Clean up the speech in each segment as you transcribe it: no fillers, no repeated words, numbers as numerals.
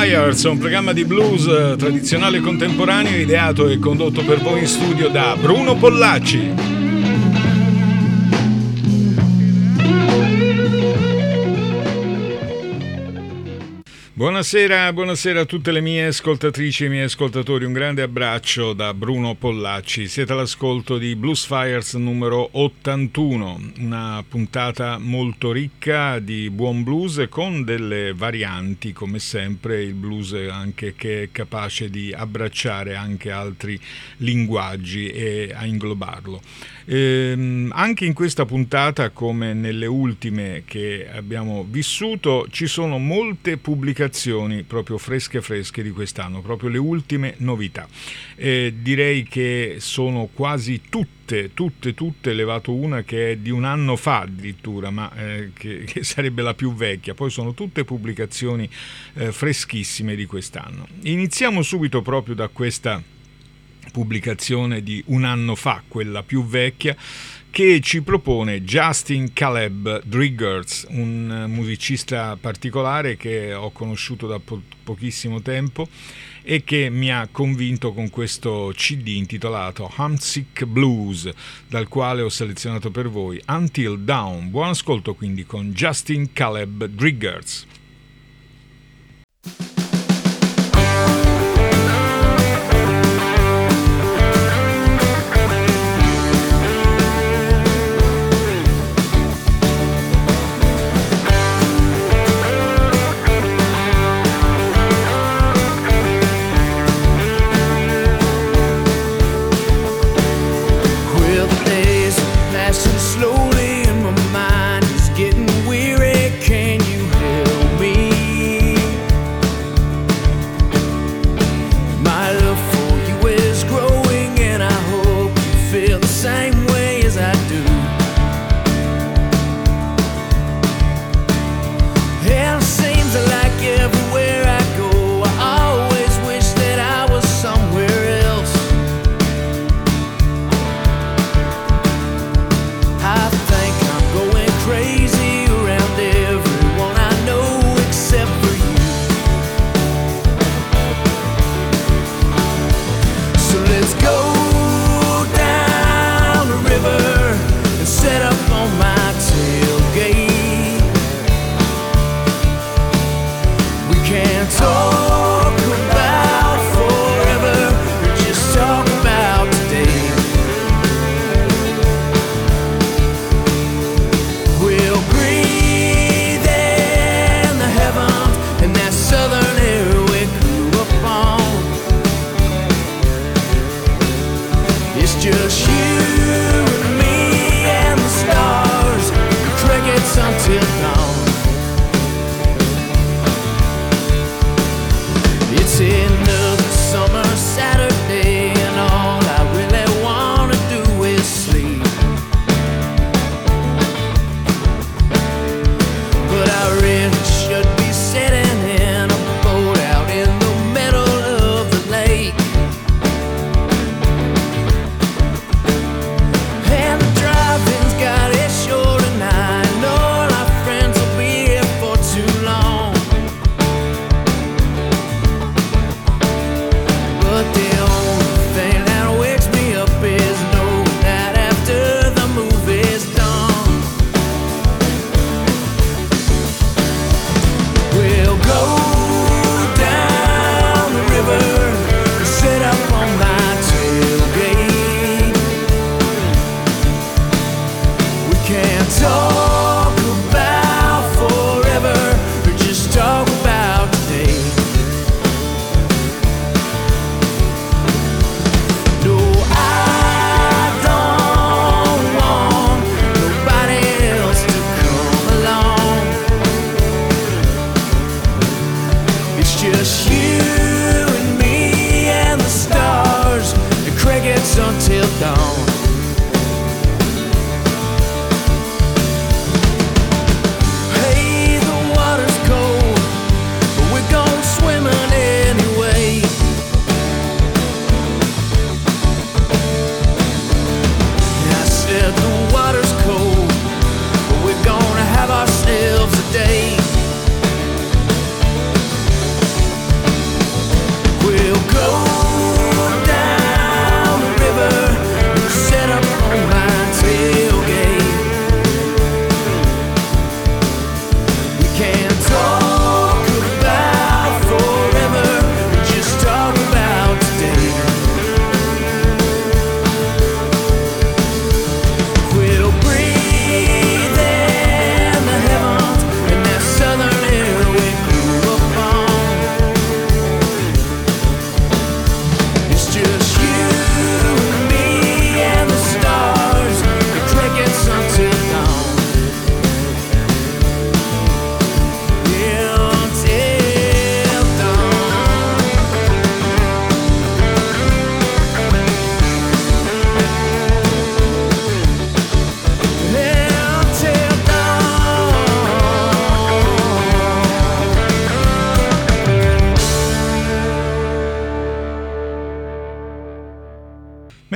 Fires, un programma di blues tradizionale e contemporaneo ideato e condotto per voi in studio da Bruno Pollacci. Buonasera a tutte le mie ascoltatrici e i miei ascoltatori, un grande abbraccio da Bruno Pollacci. Siete all'ascolto di Blues Fires numero 81, una puntata molto ricca di buon blues con delle varianti, come sempre il blues anche che è capace di abbracciare anche altri linguaggi e a inglobarlo. Anche in questa puntata, come nelle ultime che abbiamo vissuto, ci sono molte pubblicazioni proprio fresche di quest'anno, proprio le ultime novità. Direi che sono quasi tutte, levato una che è di un anno fa addirittura, ma che sarebbe la più vecchia. Poi sono tutte pubblicazioni freschissime di quest'anno. Iniziamo subito proprio da questa pubblicazione di un anno fa, quella più vecchia, che ci propone Justin Caleb Driggers, un musicista particolare che ho conosciuto da pochissimo tempo e che mi ha convinto con questo CD intitolato Homesick Blues, dal quale ho selezionato per voi Until Dawn. Buon ascolto quindi con Justin Caleb Driggers. Slowly in my mind, it's getting weary. Can you help me? My love for you is growing, and I hope you feel the same way as I do. And it seems like everywhere I go, I always wish that I was somewhere else. I think I'm going crazy around everyone I know except for you. So let's go down the river and set up on my tailgate. We can't talk about forever, just talk about today. We'll breathe in the heavens and that southern air we grew up on. It's just you and me and the stars, the crickets until dawn. It's another summer Saturday, and all I really wanna do is sleep. But I really should be sitting in a boat out in the middle of the lake. And the driving's got it short tonight, and all our friends will be here for too long. But the only thing that wakes me up is knowing that after the movie's done, we'll go down the river and sit up on my tailgate. We can't talk about forever, or just talk about today. No, I don't want nobody else to come along. It's just you and me and the stars, the crickets until dawn.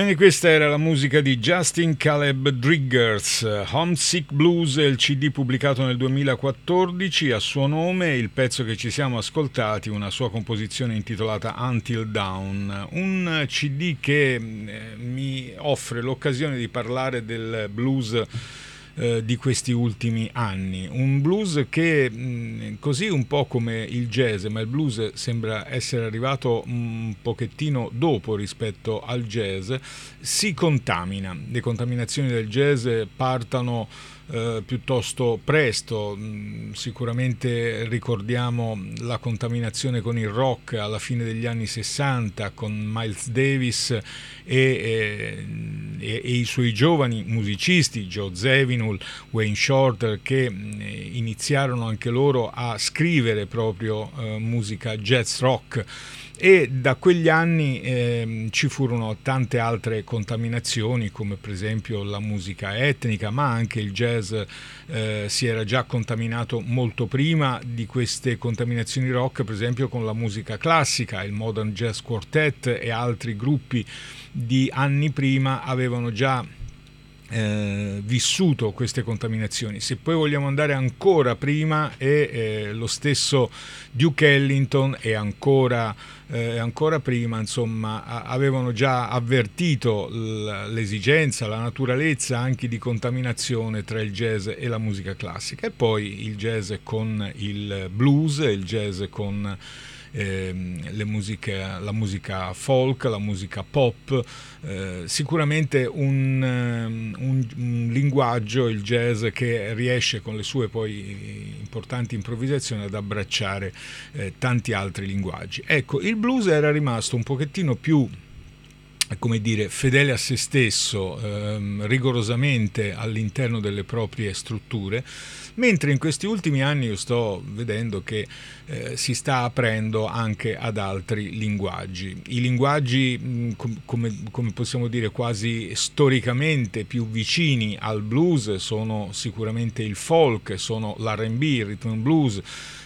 bene, questa era la musica di Justin Caleb Driggers. Homesick Blues è il CD pubblicato nel 2014, a suo nome il pezzo che ci siamo ascoltati, una sua composizione intitolata Until Dawn, un CD che mi offre l'occasione di parlare del blues di questi ultimi anni, un blues che così un po' come il jazz, ma il blues sembra essere arrivato un pochettino dopo rispetto al jazz, si contamina. Le contaminazioni del jazz partono piuttosto presto. Sicuramente ricordiamo la contaminazione con il rock alla fine degli anni 60 con Miles Davis e i suoi giovani musicisti, Joe Zawinul, Wayne Shorter, che iniziarono anche loro a scrivere proprio musica jazz rock. E da quegli anni ci furono tante altre contaminazioni, come per esempio la musica etnica, ma anche il jazz si era già contaminato molto prima di queste contaminazioni rock, per esempio con la musica classica. Il Modern Jazz Quartet e altri gruppi di anni prima avevano già vissuto queste contaminazioni. Se poi vogliamo andare ancora prima, lo stesso Duke Ellington e ancora prima, insomma, avevano già avvertito l'esigenza, la naturalezza anche di contaminazione tra il jazz e la musica classica. E poi il jazz con il blues, il jazz con la musica folk, la musica pop, sicuramente un linguaggio, il jazz, che riesce con le sue poi importanti improvvisazioni ad abbracciare tanti altri linguaggi. Ecco, il blues era rimasto un pochettino più, come dire, fedele a se stesso, rigorosamente all'interno delle proprie strutture, mentre in questi ultimi anni io sto vedendo che si sta aprendo anche ad altri linguaggi. I linguaggi, come possiamo dire, quasi storicamente più vicini al blues sono sicuramente il folk, sono l'R&B, il rhythm and blues,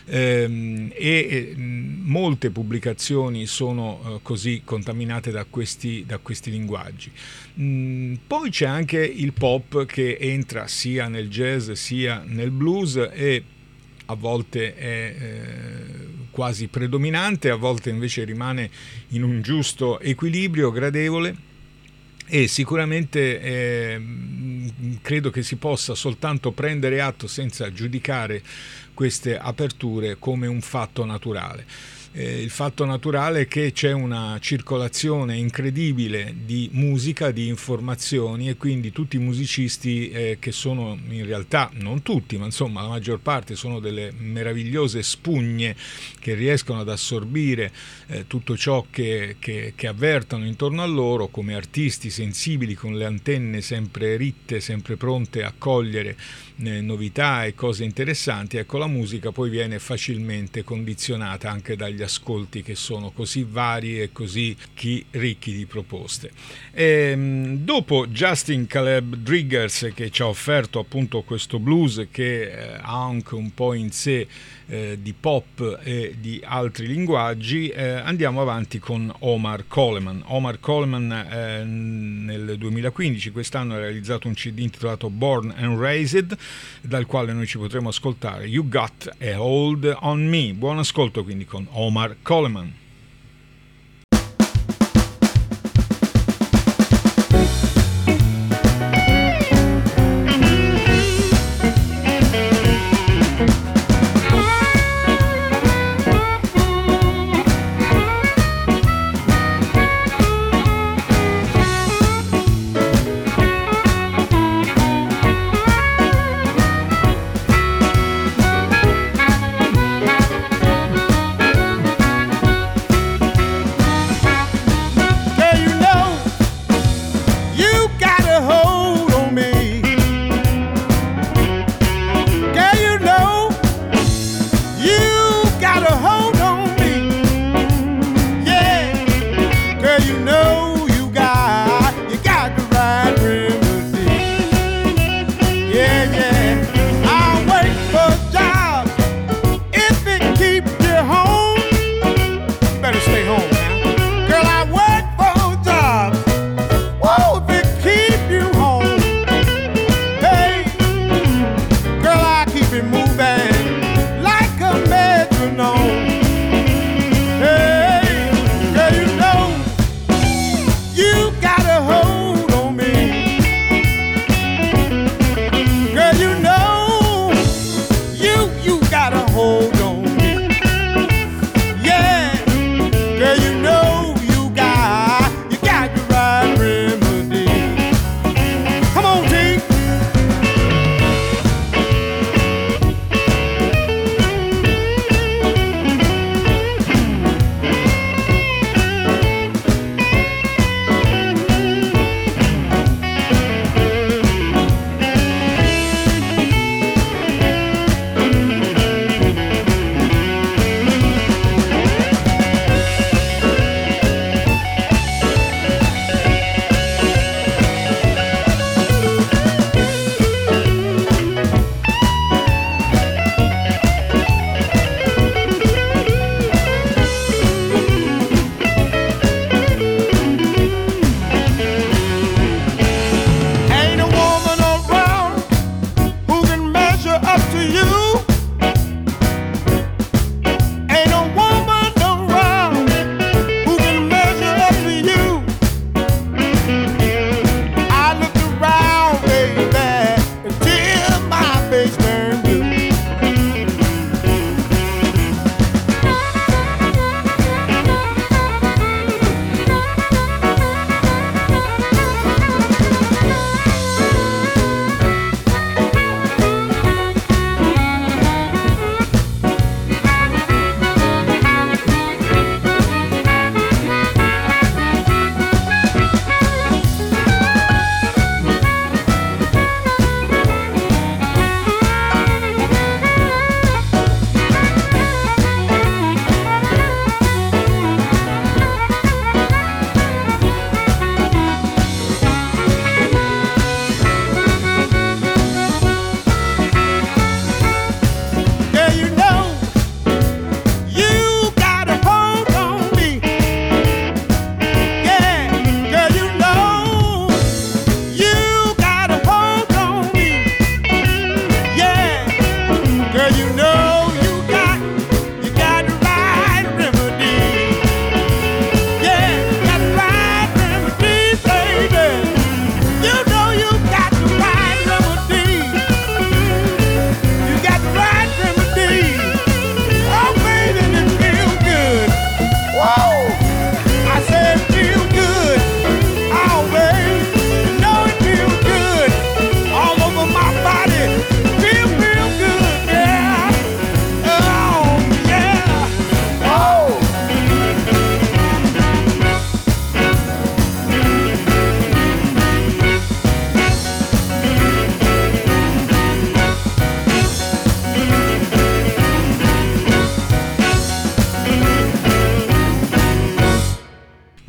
e molte pubblicazioni sono così contaminate da questi linguaggi. Poi c'è anche il pop che entra sia nel jazz sia nel blues e a volte è quasi predominante, a volte invece rimane in un giusto equilibrio gradevole. E sicuramente credo che si possa soltanto prendere atto, senza giudicare queste aperture, come un fatto naturale. Il fatto naturale è che c'è una circolazione incredibile di musica, di informazioni, e quindi tutti i musicisti che sono, in realtà non tutti, ma insomma la maggior parte, sono delle meravigliose spugne che riescono ad assorbire tutto ciò che avvertano intorno a loro, come artisti sensibili con le antenne sempre ritte, sempre pronte a cogliere novità e cose interessanti. Ecco, la musica poi viene facilmente condizionata anche dagli ascolti, che sono così vari e così ricchi di proposte. Dopo Justin Caleb Driggers, che ci ha offerto appunto questo blues che ha anche un po' in sé di pop e di altri linguaggi, andiamo avanti con Omar Coleman. Omar Coleman nel 2015, quest'anno, ha realizzato un CD intitolato Born and Raised, dal quale noi ci potremo ascoltare You Got a Hold on Me. Buon ascolto quindi con Omar Coleman.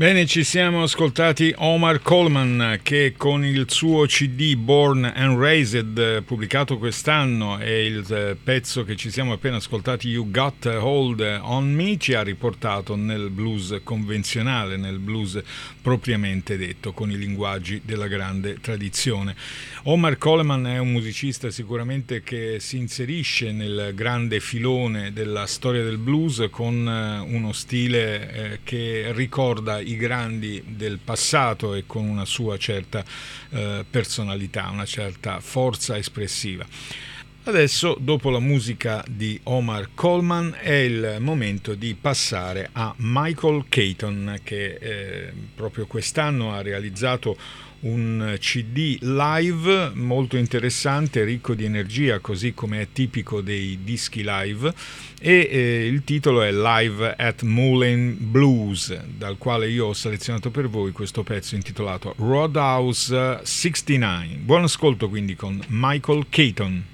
Bene, ci siamo ascoltati Omar Coleman che con il suo CD Born and Raised pubblicato quest'anno e il pezzo che ci siamo appena ascoltati You Got a Hold on Me ci ha riportato nel blues convenzionale, nel blues propriamente detto, con i linguaggi della grande tradizione. Omar Coleman è un musicista sicuramente che si inserisce nel grande filone della storia del blues con uno stile che ricorda i grandi del passato e con una sua certa personalità, una certa forza espressiva. Adesso, dopo la musica di Omar Coleman, è il momento di passare a Michael Caton, che proprio quest'anno ha realizzato un CD live molto interessante, ricco di energia, così come è tipico dei dischi live, e il titolo è Live at Moulin Blues, dal quale io ho selezionato per voi questo pezzo intitolato Roadhouse 69. Buon ascolto quindi con Michael Caton.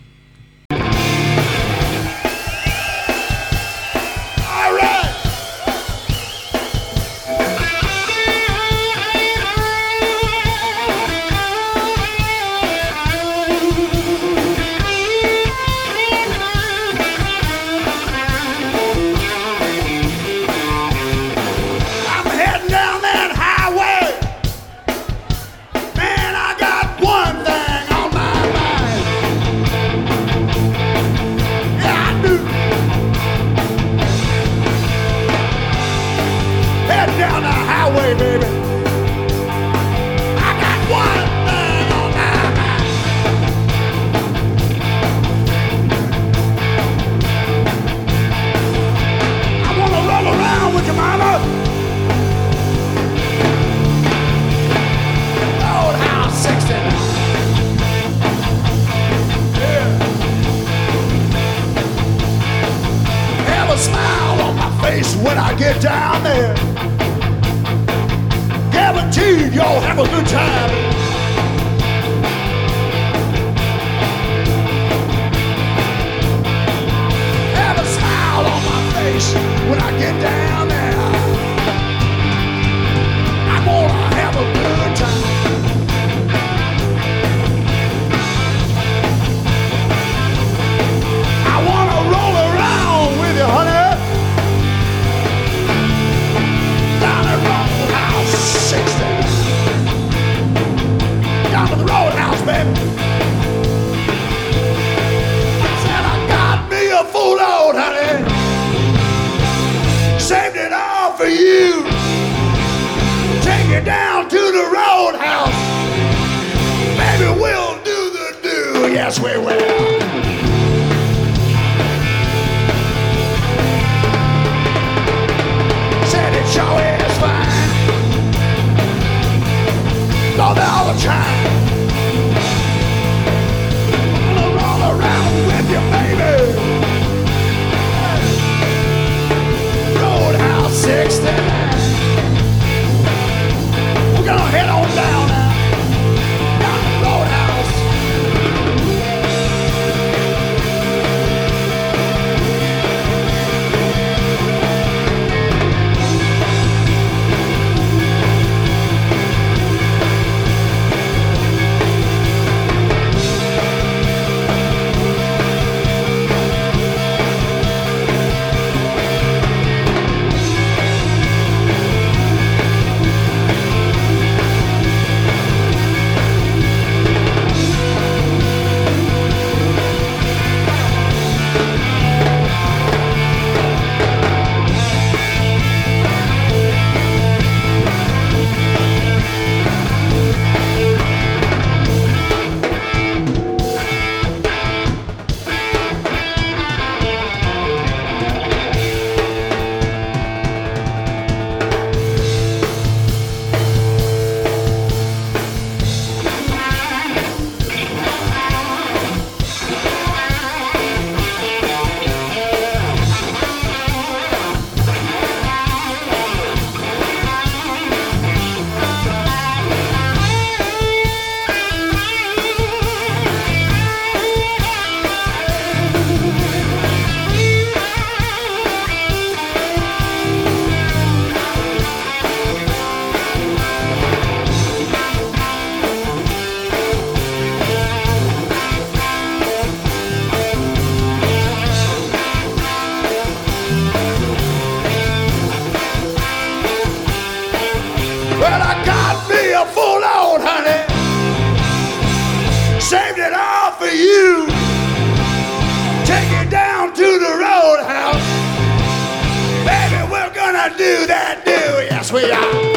When I get down there, guaranteed you'll have a good time. Have a smile on my face when I get down there. I'm gonna have a good time. I wanna roll around with you, honey. Down to the Roadhouse, baby. I said I got me a full load, honey. Saved it all for you. Take you down to the Roadhouse. Baby, we'll do the do. Yes, we will. Said it sure is fine. Go there all the time. Wanna roll around with you, baby. Roadhouse 69. We're gonna head on down now. Down to the Roadhouse. for you. Take you down to the roadhouse. Baby, we're gonna do that, do. Yes, we are.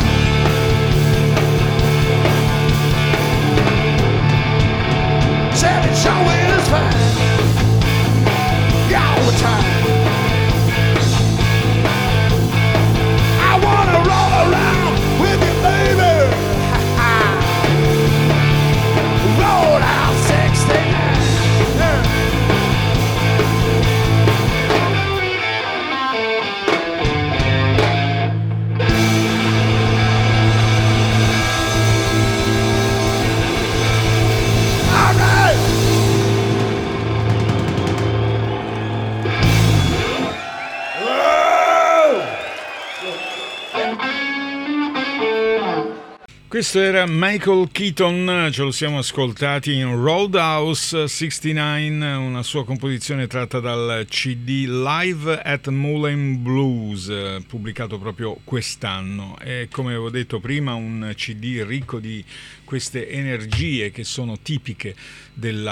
Savage show is fine. All the time. I wanna roll around with you, baby. Roadhouse 69. All right. Questo era Michael Keaton, ce lo siamo ascoltati in Roadhouse 69, una sua composizione tratta dal CD Live at Moulin Blues, pubblicato proprio quest'anno. E come avevo detto prima, un CD ricco di queste energie che sono tipiche del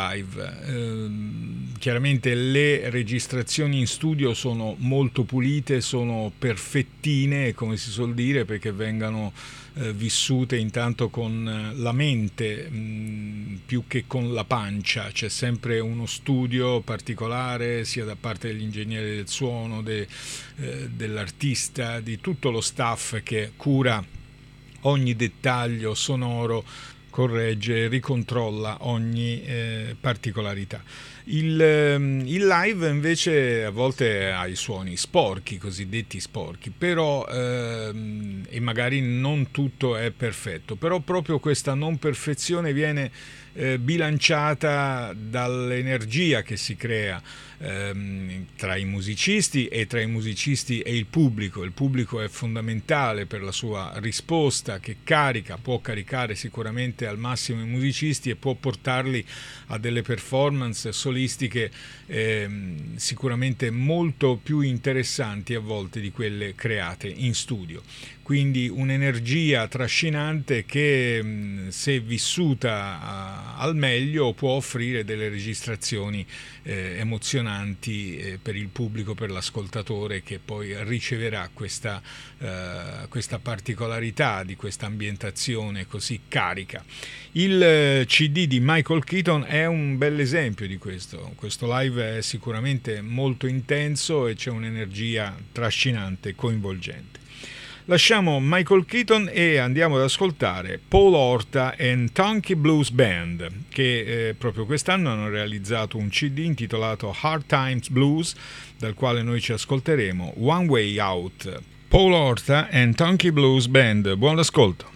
live. Chiaramente le registrazioni in studio sono molto pulite, sono perfettine, come si suol dire, perché vengano vissute intanto con la mente più che con la pancia. C'è sempre uno studio particolare sia da parte degli ingegneri del suono, dell'artista, di tutto lo staff che cura ogni dettaglio sonoro, corregge e ricontrolla ogni particolarità. Il live invece a volte ha i suoni sporchi, cosiddetti sporchi, però e magari non tutto è perfetto, però proprio questa non perfezione viene bilanciata dall'energia che si crea tra i musicisti e il pubblico. Il pubblico è fondamentale per la sua risposta, che può caricare sicuramente al massimo i musicisti e può portarli a delle performance solistiche sicuramente molto più interessanti a volte di quelle create in studio. Quindi un'energia trascinante che, se vissuta al meglio, può offrire delle registrazioni emozionanti per il pubblico, per l'ascoltatore, che poi riceverà questa particolarità di questa ambientazione così carica. Il CD di Michael Keaton è un bel esempio di questo. Questo live è sicuramente molto intenso e c'è un'energia trascinante, coinvolgente. Lasciamo Michael Keaton e andiamo ad ascoltare Paul Horta and Tonky Blues Band, che proprio quest'anno hanno realizzato un CD intitolato Hard Times Blues, dal quale noi ci ascolteremo One Way Out. Paul Horta and Tonky Blues Band, buon ascolto.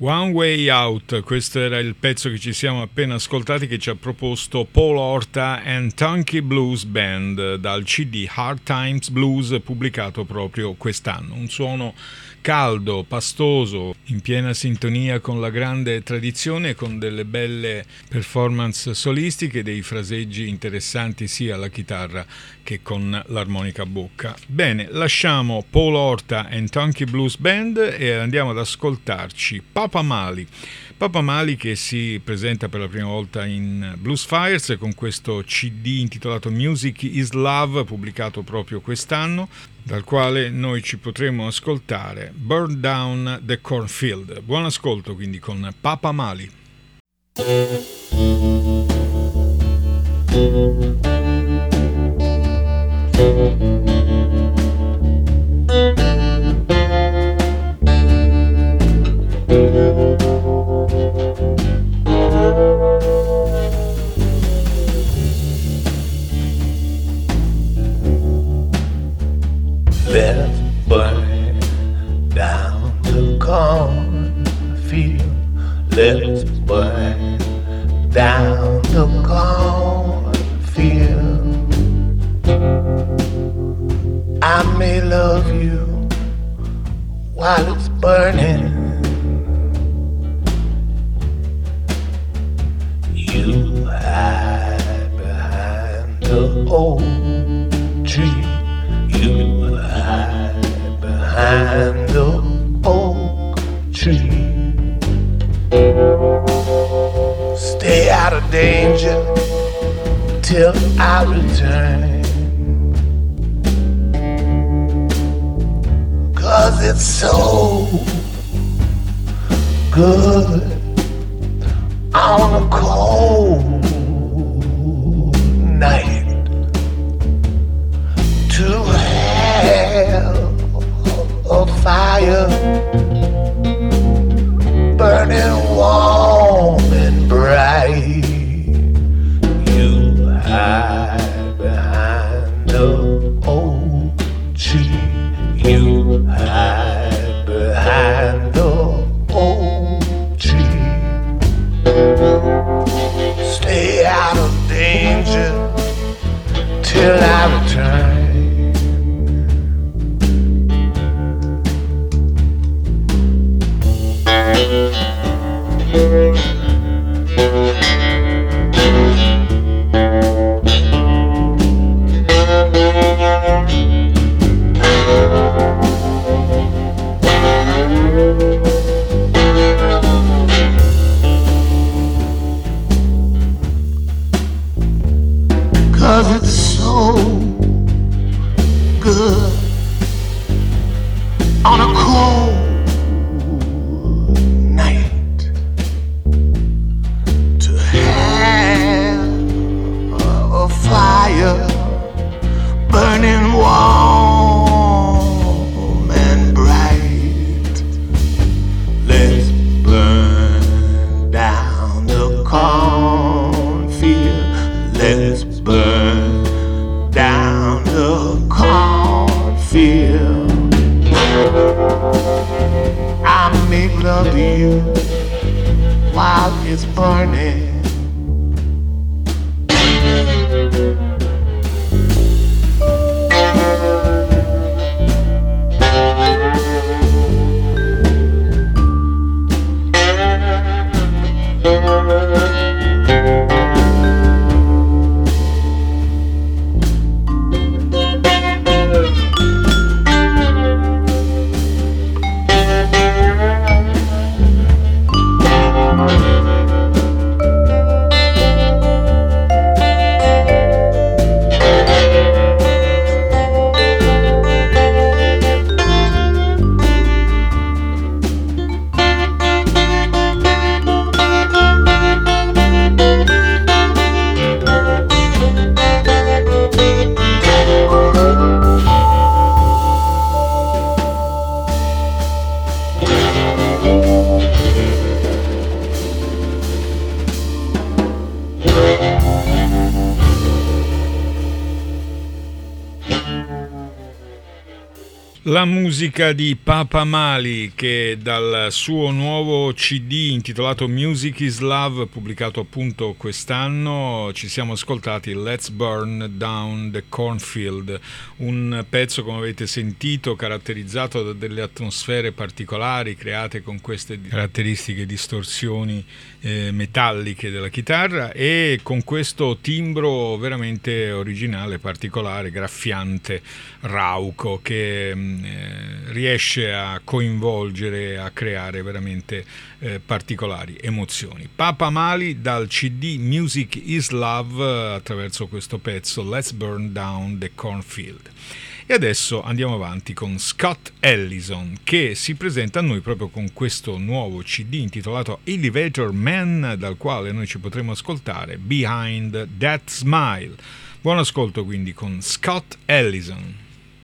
One Way Out, questo era il pezzo che ci siamo appena ascoltati, che ci ha proposto Paul Horta and Tonky Blues Band dal CD Hard Times Blues, pubblicato proprio quest'anno. Un suono caldo, pastoso, in piena sintonia con la grande tradizione, con delle belle performance solistiche, dei fraseggi interessanti sia alla chitarra che con l'armonica a bocca. Bene, lasciamo Paul Horta and Tonky Blues Band e andiamo ad ascoltarci Papa Mali. Papa Mali, che si presenta per la prima volta in Blues Fires con questo CD intitolato Music is Love, pubblicato proprio quest'anno, dal quale noi ci potremo ascoltare Burn Down the Cornfield. Buon ascolto quindi con Papa Mali. Let's burn down the cornfield. Let's burn down the cornfield. I may love you while it's burning. You hide behind the old tree. You hide behind the oak tree. Stay out of danger till I return, 'cause it's so good on a cold night to have a fire burning warm and bright. You hide behind the oak tree. You hide behind the oak tree. Stay out of danger till I return. Cause it's so good on a cold night to have a fire burning warm and bright. Let's burn down the cornfield. Let's burn down the cornfield. I make love to you while it's burning. La musica di Papa Mali, che dal suo nuovo CD intitolato Music is Love, pubblicato appunto quest'anno, ci siamo ascoltati Let's Burn Down the Cornfield, un pezzo, come avete sentito, caratterizzato da delle atmosfere particolari create con queste caratteristiche distorsioni metalliche della chitarra e con questo timbro veramente originale, particolare, graffiante, rauco, che riesce a coinvolgere, a creare veramente particolari emozioni. Papa Mali dal CD Music is Love, attraverso questo pezzo Let's Burn Down the Cornfield. E adesso andiamo avanti con Scott Ellison, che si presenta a noi proprio con questo nuovo CD intitolato Elevator Man, dal quale noi ci potremo ascoltare Behind That Smile. Buon ascolto quindi con Scott Ellison.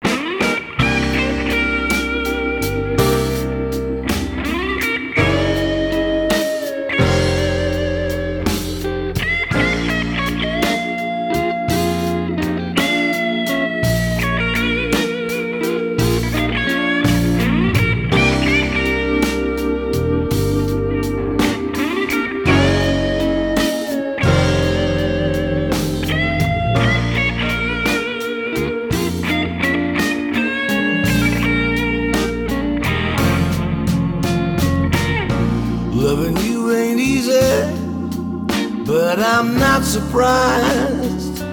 I'm not surprised.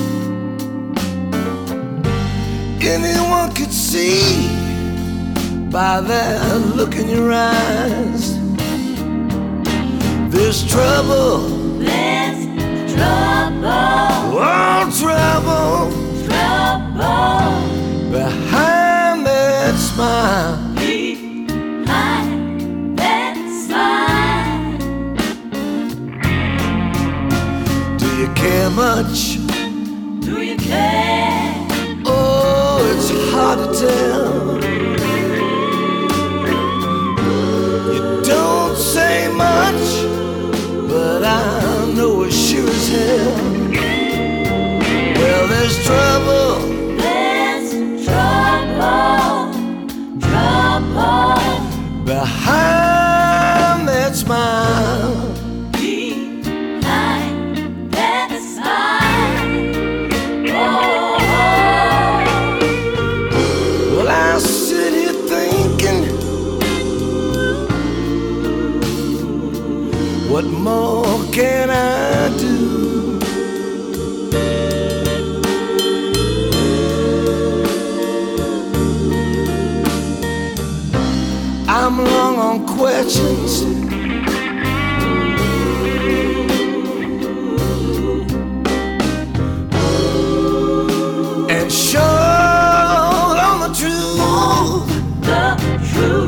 Anyone could see by that look in your eyes. There's trouble. There's trouble. Oh, trouble. Trouble. Behind that smile. Behind that smile. Do you care much? Do you care? Oh, it's hard to tell. You don't say much, but I know as sure as hell. Well, there's trouble. There's trouble. Trouble behind that smile. What more can I do? I'm long on questions, and sure on the truth. The truth.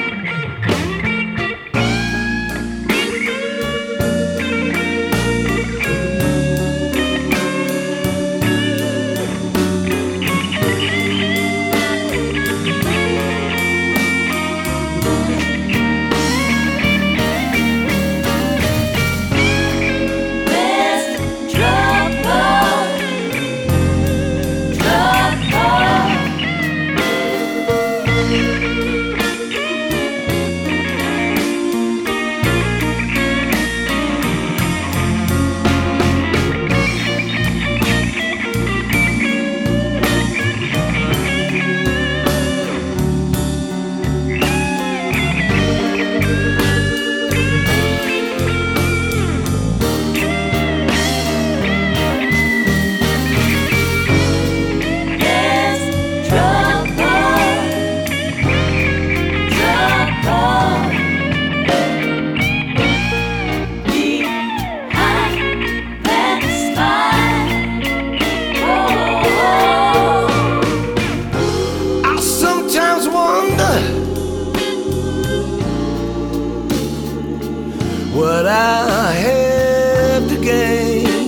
What I have to gain.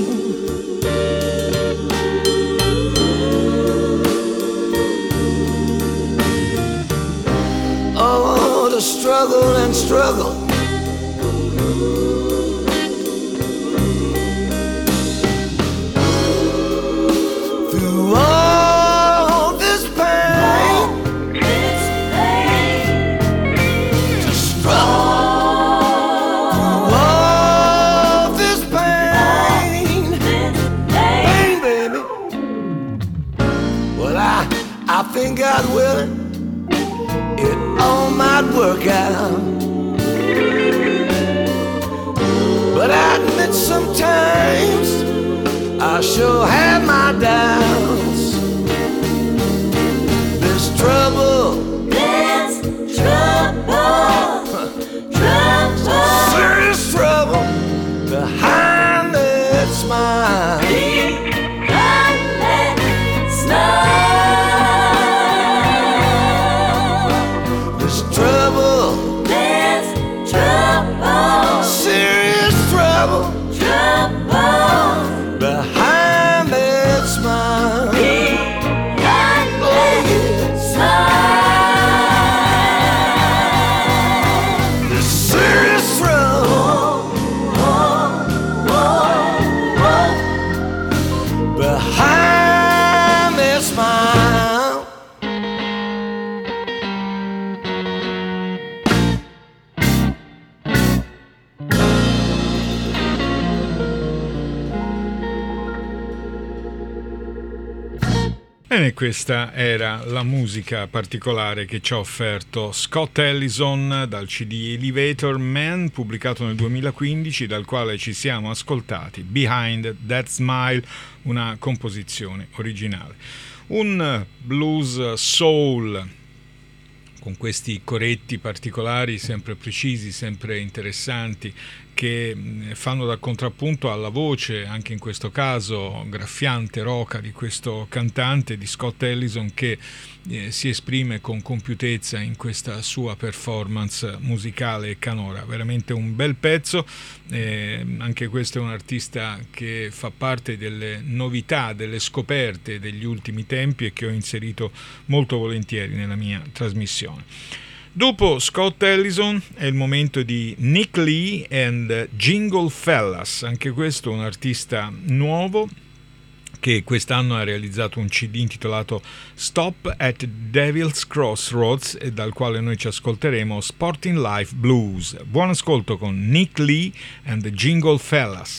Oh, to struggle and struggle. Through all this pain. think God willing, it all might work out. But I admit sometimes I sure have my doubts. There's trouble. There's trouble. Trouble. Serious trouble behind that smile. Behind that smile. There's trouble. There's trouble. Serious trouble. Trouble. Behind that smile. Behind that smile. There's serious trouble. Behind that smile. Bene, questa era la musica particolare che ci ha offerto Scott Ellison dal CD Elevator Man, pubblicato nel 2015, dal quale ci siamo ascoltati Behind That Smile, una composizione originale. Un blues soul con questi coretti particolari sempre precisi, sempre interessanti, che fanno da contrappunto alla voce, anche in questo caso graffiante, roca di questo cantante, di Scott Ellison, che si esprime con compiutezza in questa sua performance musicale e canora. Veramente un bel pezzo, anche questo è un artista che fa parte delle novità, delle scoperte degli ultimi tempi e che ho inserito molto volentieri nella mia trasmissione. Dopo Scott Ellison è il momento di Nick Lee and Jingle Fellas, anche questo un artista nuovo che quest'anno ha realizzato un CD intitolato Stop at Devil's Crossroads e dal quale noi ci ascolteremo Sporting Life Blues. Buon ascolto con Nick Lee and the Jingle Fellas.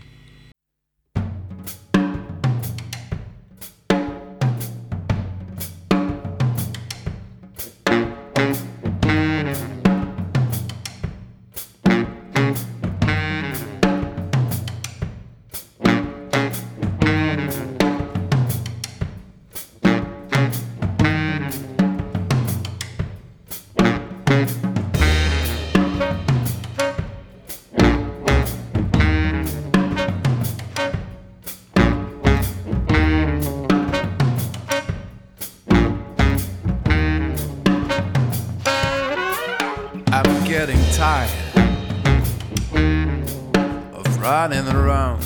Running around,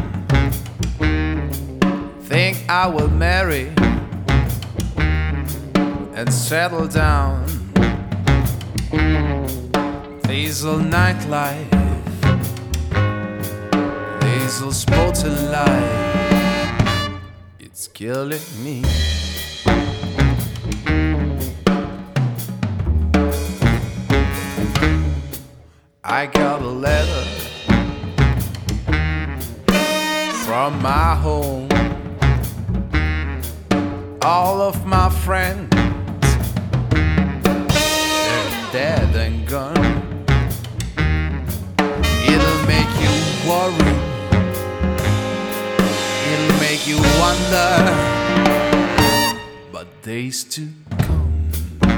think I will marry and settle down. Diesel nightlife, diesel sporting life, it's killing me. I got a letter from my home. All of my friends, they're dead and gone. It'll make you worry, it'll make you wonder, but days to come.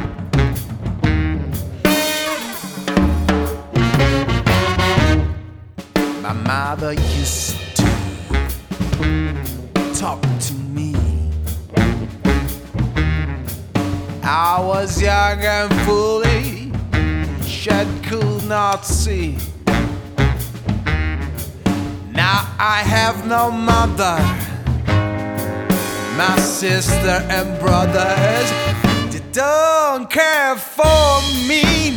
My mother used to talk to me. I was young and foolish, she could not see. Now I have no mother, my sister and brothers, they don't care for me.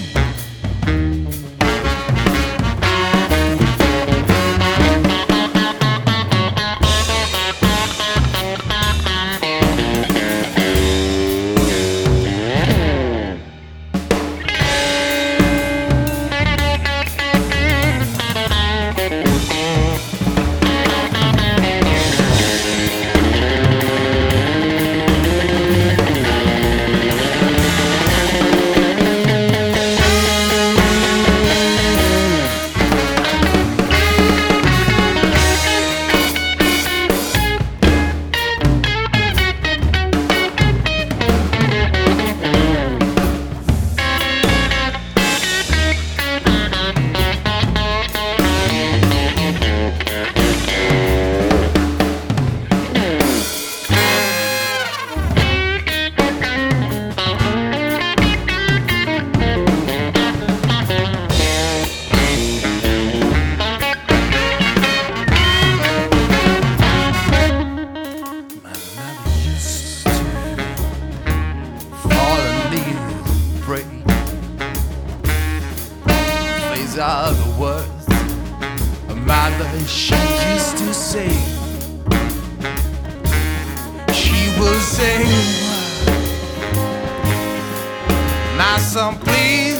some, please.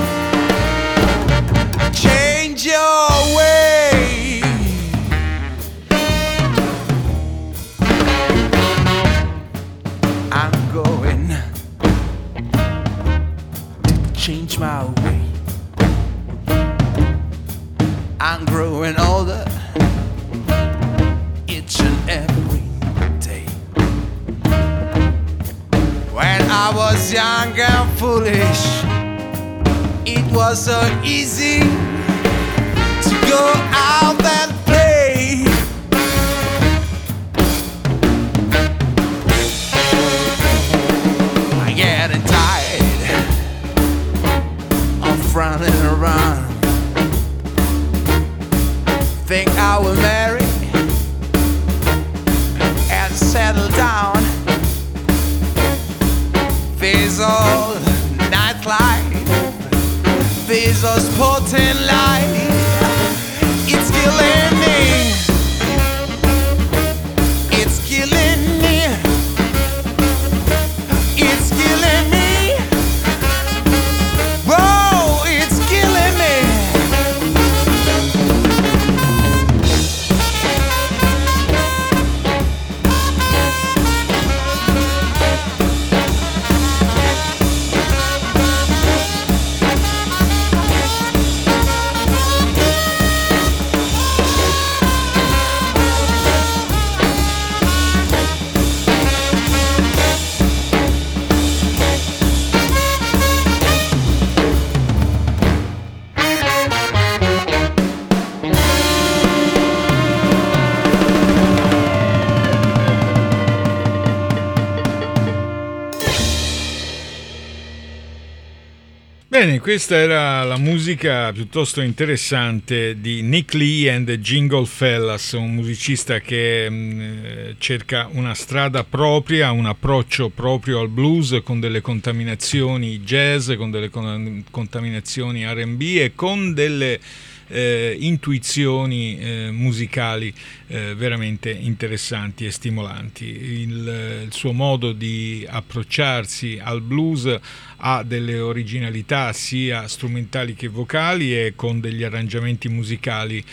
Change your way. I'm going to change my way. I'm growing older each and every day. When I was young and foolish, it was so easy to go out and play. I'm getting tired of running around. Think I will marry and settle down. There's all nightlife, there's all sporting life. It's killing me. It's killing me. It's killing me. Whoa, it's killing me. Bene, questa era la musica piuttosto interessante di Nick Lee and the Jingle Fellas, un musicista che cerca una strada propria, un approccio proprio al blues con delle contaminazioni jazz, con delle contaminazioni R&B e con delle intuizioni musicali veramente interessanti e stimolanti. Il suo modo di approcciarsi al blues ha delle originalità sia strumentali che vocali e con degli arrangiamenti musicali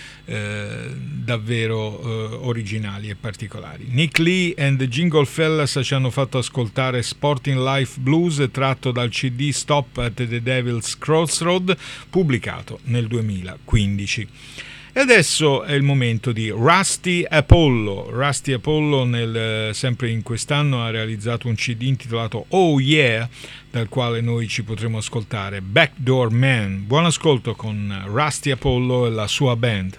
davvero originali e particolari. Nick Lee and the Jingle Fellas ci hanno fatto ascoltare Sporting Life Blues tratto dal CD Stop at the Devil's Crossroad pubblicato nel 2015. E adesso è il momento di Rusty Apollo. Rusty Apollo sempre in quest'anno ha realizzato un CD intitolato Oh Yeah, dal quale noi ci potremo ascoltare Backdoor Man. Buon ascolto con Rusty Apollo e la sua band.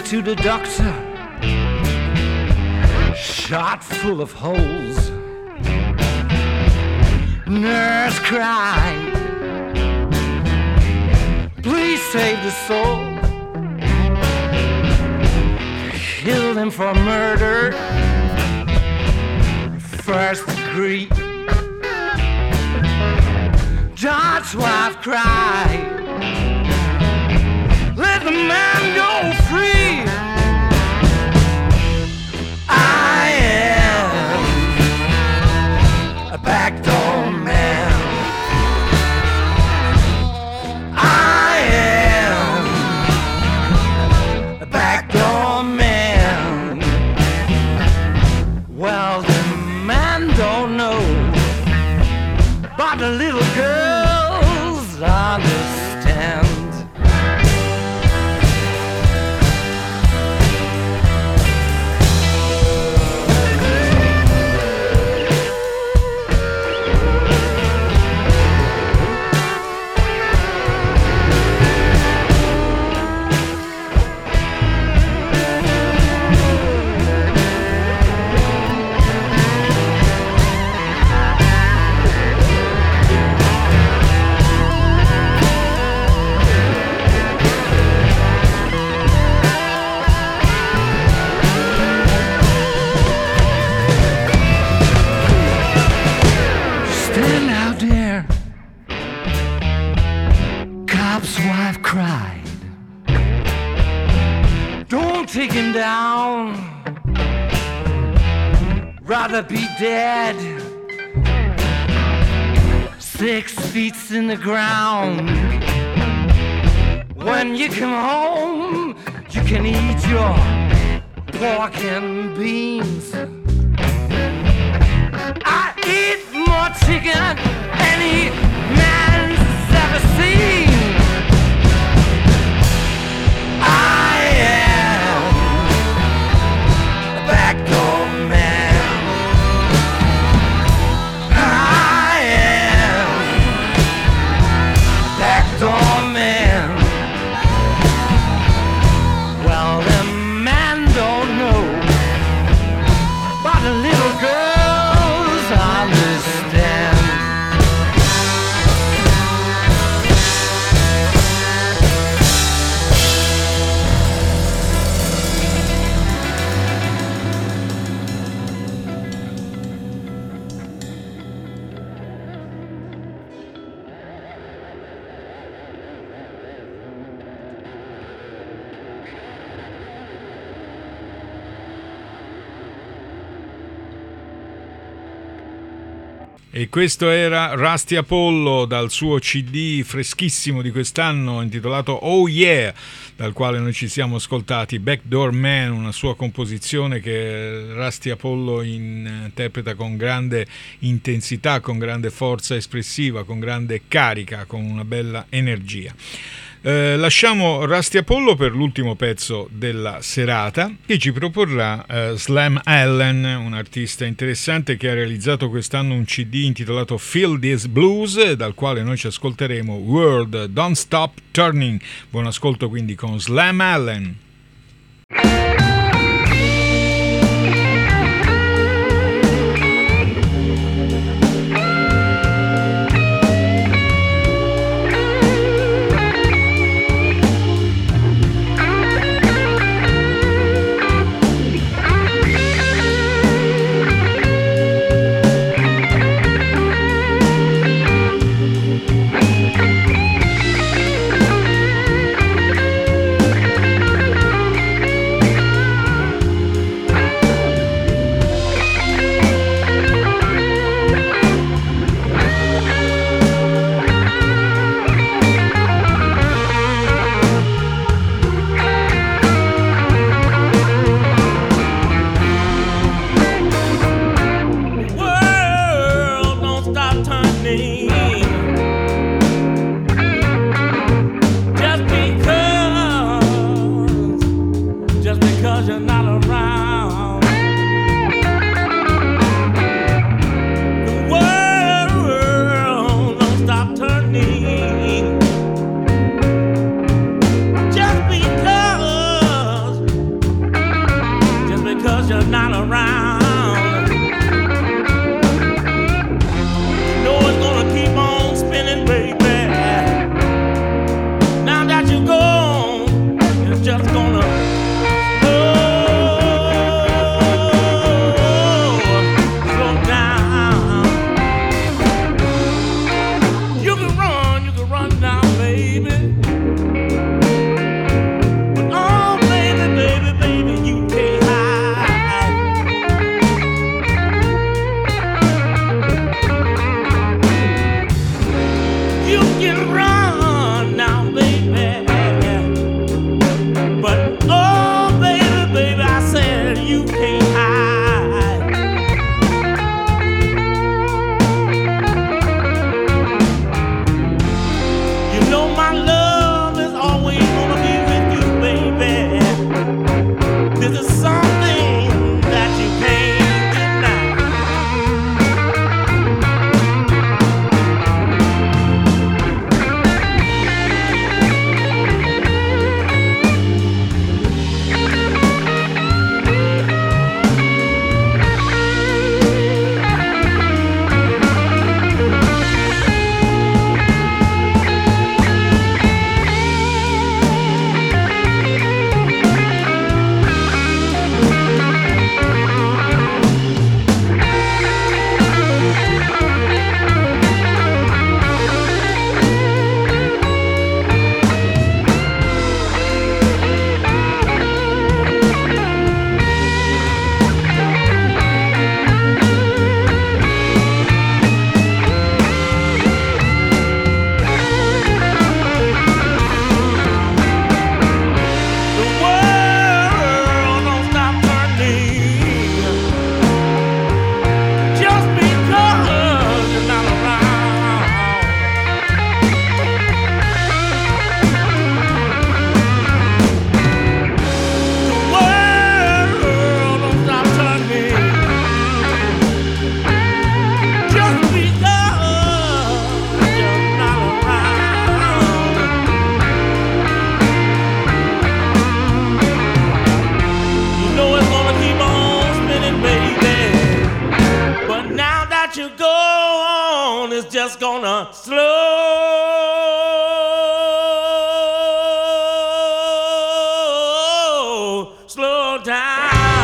to the doctor, shot full of holes. Nurse cried, please save the soul. Killed him for murder, first degree. Judge's wife cried, let the man go free. I am a backdoor man. I am a backdoor man. Well, the man don't know, but the little girls understand. Take him down, rather be dead. 6 feet in the ground. When you come home, you can eat your pork and beans. I eat more chicken than any man's ever seen. I am backdoor man. I am backdoor man. Well, the man don't know, but the little girls understand. E questo era Rusty Apollo dal suo CD freschissimo di quest'anno intitolato Oh Yeah, dal quale noi ci siamo ascoltati Backdoor Man, una sua composizione che Rusty Apollo interpreta con grande intensità, con grande forza espressiva, con grande carica, con una bella energia. Lasciamo Rusty Apollo per l'ultimo pezzo della serata, che ci proporrà Slam Allen, un artista interessante che ha realizzato quest'anno un CD intitolato Feel This Blues, dal quale noi ci ascolteremo World Don't Stop Turning. Buon ascolto quindi con Slam Allen. watch you go on is just gonna slow down.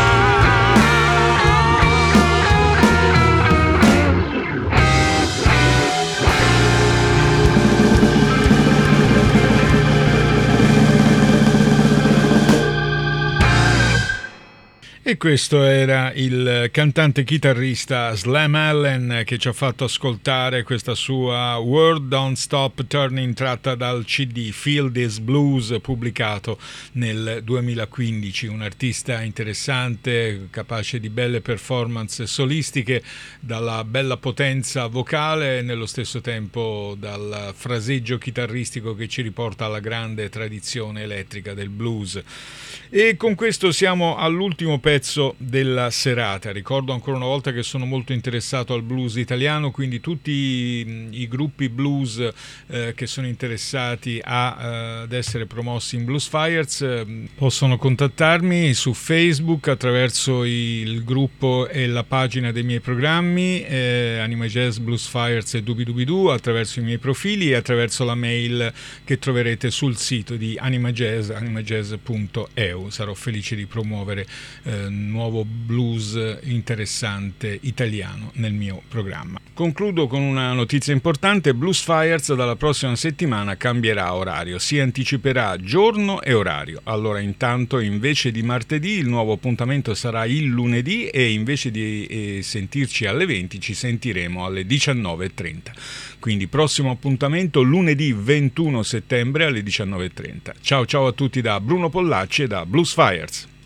E questo era il cantante chitarrista Slam Allen che ci ha fatto ascoltare questa sua World Don't Stop Turning, tratta dal CD Feel This Blues, pubblicato nel 2015. Un artista interessante, capace di belle performance solistiche, dalla bella potenza vocale e nello stesso tempo dal fraseggio chitarristico che ci riporta alla grande tradizione elettrica del blues. E con questo siamo all'ultimo pezzo della serata. Ricordo ancora una volta che sono molto interessato al blues italiano, quindi tutti i gruppi blues che sono interessati ad essere promossi in Blues Fires possono contattarmi su Facebook attraverso il gruppo e la pagina dei miei programmi Anima Jazz, Blues Fires e Doobie-Doobie-Doo, attraverso i miei profili e attraverso la mail che troverete sul sito di Anima Jazz, animajazz.eu. Sarò felice di promuovere nuovo blues interessante italiano nel mio programma. Concludo con una notizia importante: Blues Fires dalla prossima settimana cambierà orario, si anticiperà giorno e orario. Allora intanto invece di martedì il nuovo appuntamento sarà il lunedì e invece di sentirci alle 20 ci sentiremo alle 19:30. Quindi prossimo appuntamento lunedì 21 settembre alle 19:30. Ciao a tutti da Bruno Pollacci e da Blues Fires.